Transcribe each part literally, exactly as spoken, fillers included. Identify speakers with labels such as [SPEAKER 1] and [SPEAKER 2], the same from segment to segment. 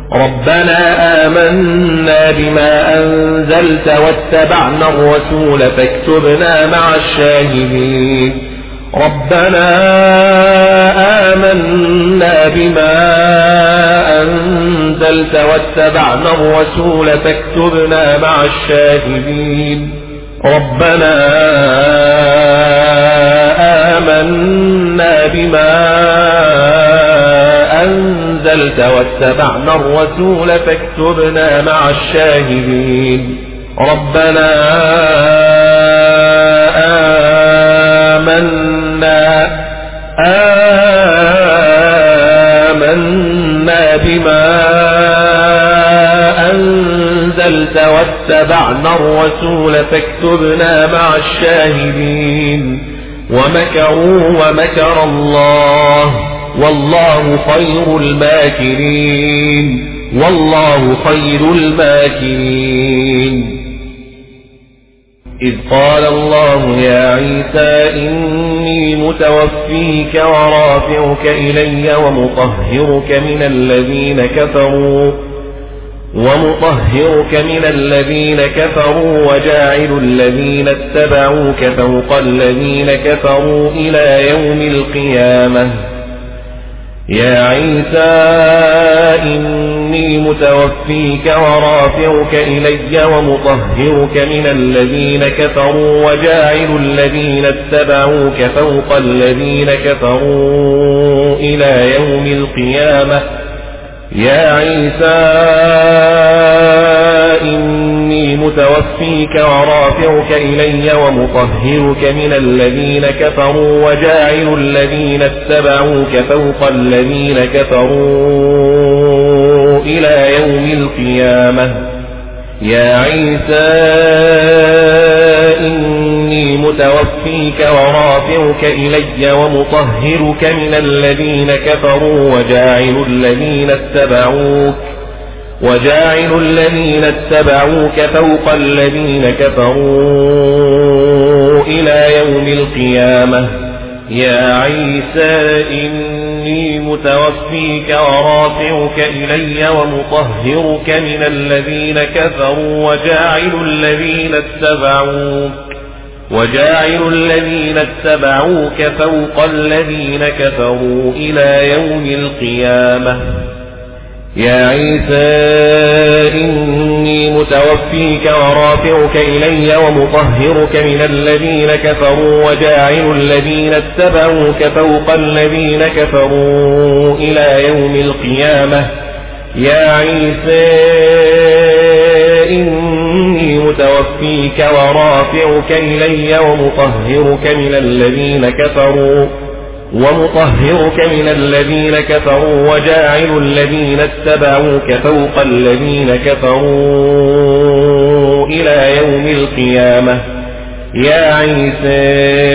[SPEAKER 1] ربنا آمنا بما أنزلت واتبعنا الرسول فاكتبنا مع الشاهدين ربنا آمنا بما أنزلت واتبعنا الرسول فاكتبنا مع الشاهدين ربنا آمنا بما أنزلت واتبعنا الرسول فاكتبنا مع الشاهدين ربنا آمنا آمنا بما أنزلت واتبعنا الرسول فاكتبنا مع الشاهدين ومكروا ومكر الله والله خير الماكرين والله خير الماكرين إذ قال الله يا عيسى إني متوفيك ورافعك إلي ومطهرك من الذين كفروا ومطهرك من الذين كفروا وجاعل الذين اتبعوك فوق الذين كفروا إلى يوم القيامة يا عيسى إني متوفيك ورافعك إلي ومطهرك من الذين كفروا وجاعل الذين اتبعوك فوق الذين كفروا إلى يوم القيامة يا عيسى إني متوفيك ورافعك إلي ومطهرك من الذين كفروا وجاعل الذين اتبعوك فوق الذين كفروا إلى يوم القيامة يا عيسى إني متوفيك ورافعك إلي ومطهرك من الذين كفروا وجاعل الذين اتبعوك وجاعل الذين اتبعوك فوق الذين كفروا إلى يوم القيامة يا عيسى إني متوفيك ورافعك إلي ومطهرك من الذين كفروا وجاعل الذين اتبعوك وجاعل الذين اتبعوك فوق الذين كفروا إلى يوم القيامة يا عيسى إني متوفيك ورافعك إلي ومطهرك من الذين كفروا وجاعل الذين اتبعوك فوق الذين كفروا إلى يوم القيامة يا عيسى إني متوفيك ورافعك إلي ومطهرك من الذين كفروا ومطهرك من الذين كفروا وجاعل الذين اتبعوك فوق الذين كفروا إلى يوم القيامة يا عيسى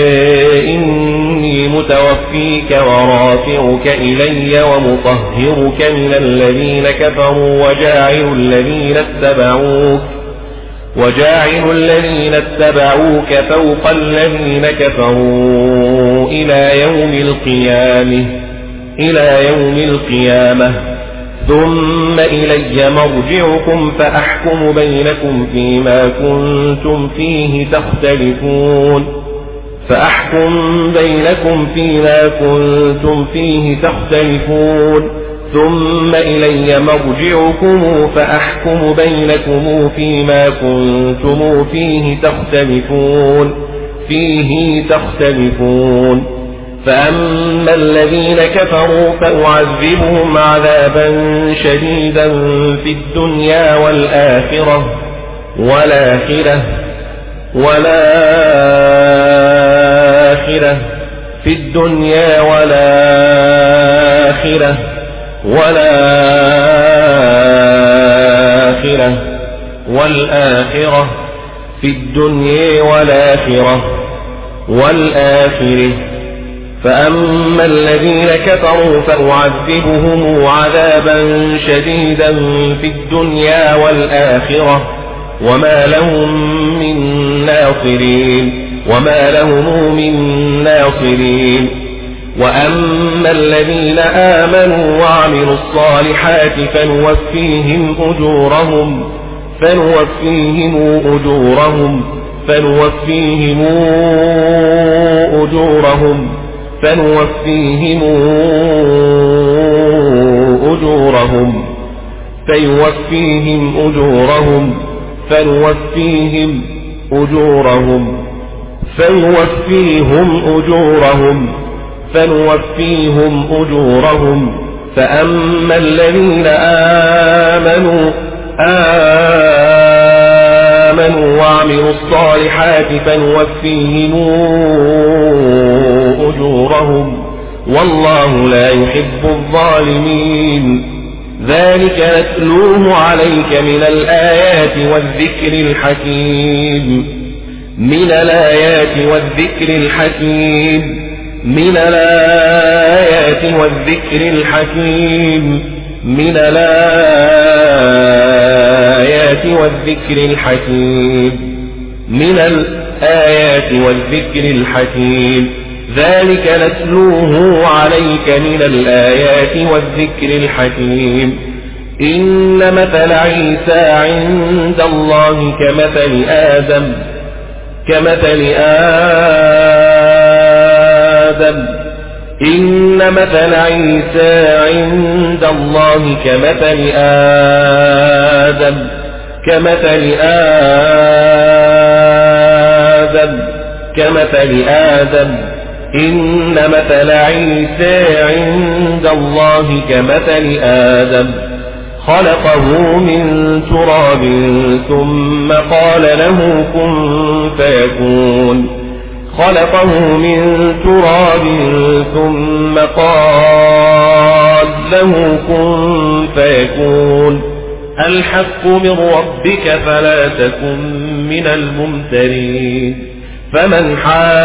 [SPEAKER 1] إني متوفيك ورافعك إلي ومطهرك من الذين كفروا وجاعل الذين اتبعوك وجاعل الذين اتبعوك فوق الذين كفروا إلى يوم القيامة إلى يوم القيامة ثم إلي مرجعكم فأحكم بينكم فيما كنتم فيه تختلفون فأحكم بينكم فيما كنتم فيه تختلفون ثم إلي مرجعكم فأحكم بينكم فيما كنتم فيه تختلفون فيه تختلفون فأما الذين كفروا فأعذبهم عذابا شديدا في الدنيا والآخرة والآخرة والآخرة في الدنيا والآخرة والآخرة والآخرة في الدنيا والآخرة والآخرة فأما الذين كفروا فأعذبهم عذابا شديدا في الدنيا والآخرة وما لهم من ناصرين وما لهم من ناصرين وأما الذين آمنوا وعملوا الصالحات فنوفيهم أجورهم فنوفيهم أجورهم فنوفيهم أجورهم فنوفيهم أجورهم فيوفيهم أجورهم فنوفيهم أجورهم فيوفيهم أجورهم فنوفيهم أجورهم فأما الذين آمنوا آمنوا وعملوا الصالحات فنوفيهم أجورهم والله لا يحب الظالمين ذلك نتلوه عليك من الآيات والذكر الحكيم من الآيات والذكر الحكيم من الآيات والذكر الحكيم من الآيات والذكر الحكيم من الآيات والذكر الحكيم ذلك نتلوه عليك من الآيات والذكر الحكيم إن مثل عيسى عند الله كمثل آدم كمثل آدم إن مثل عيسى عند الله كمثل آدم كمثل آدم كمثل آدم إن مثل عيسى عند الله كمثل آدم خلقه من تراب ثم قال له كن فيكون خلقه من تراب ثم قال له كن فيكون الحق من ربك فلا تكن من الممترين فمن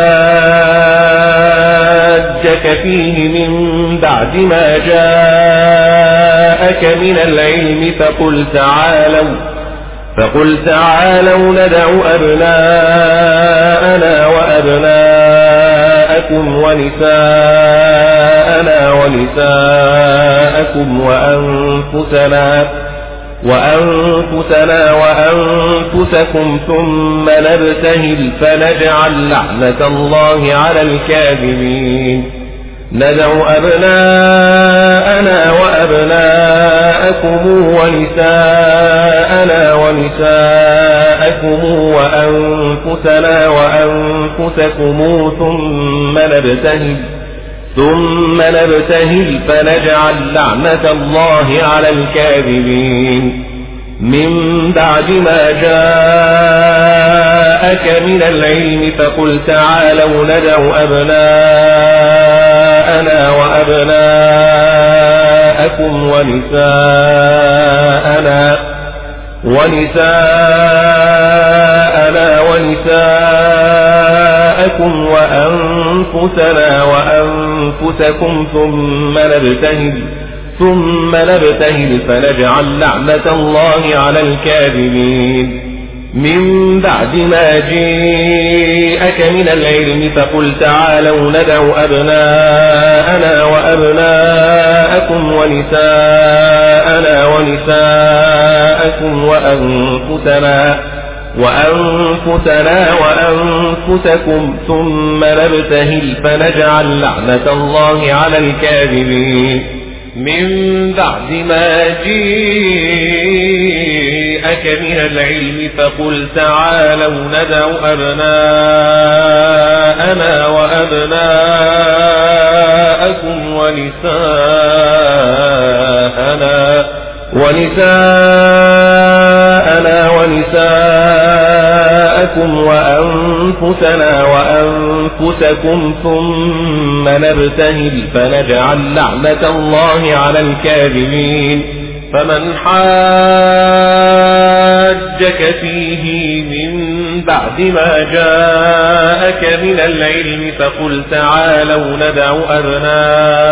[SPEAKER 1] حاجك فيه من بعد ما جاءك من العلم فقل تعالوا فقل تعالوا ندع أبناءنا وأبناءكم ونساءنا ونساءكم وأنفسنا وأنفسنا وأنفسكم ثم نبتهل فنجعل لعنة الله على الكاذبين ندعو أبناءنا وأبناءكم ونساءنا ونساءكم وأنفسنا وأنفسكم ثم نبتهل ثم نبتهل فنجعل لعنة الله على الكاذبين من بعد ما جاءك من العلم فقل تعالوا ندع أبناءنا وأبناءكم ونساءنا ونساءنا ونساءكم وأنفسنا وأنفسكم ثم نبتهل ثم نبتهل فنجعل لعنة الله على الكاذبين من بعد ما جاءك من العلم فقل تعالوا ندع أبناءنا وأبناءكم ونساءنا ونساءكم وأنفسنا وأنفسنا وأنفسكم ثم نبتهل فنجعل لعنة الله على الكاذبين من بعد ما جاءك من العلم فقل تعالوا ندع أبناءنا وأبناءكم ونساءنا ونساءنا ونساءكم وأنفسنا وأنفسكم ثم نبتهل فنجعل لعنة الله على الكاذبين فمن حاجك فيه من بعد ما جاءك من العلم فقل تعالوا ندع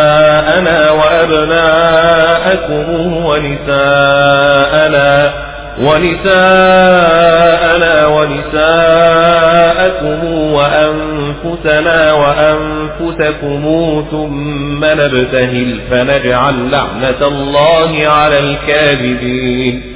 [SPEAKER 1] أبناءنا وأبناءكم ونساءنا ونساءنا ونساءكم وأنفسنا وأنفسكم ثم نبتهل فنجعل لعنة الله على الكاذبين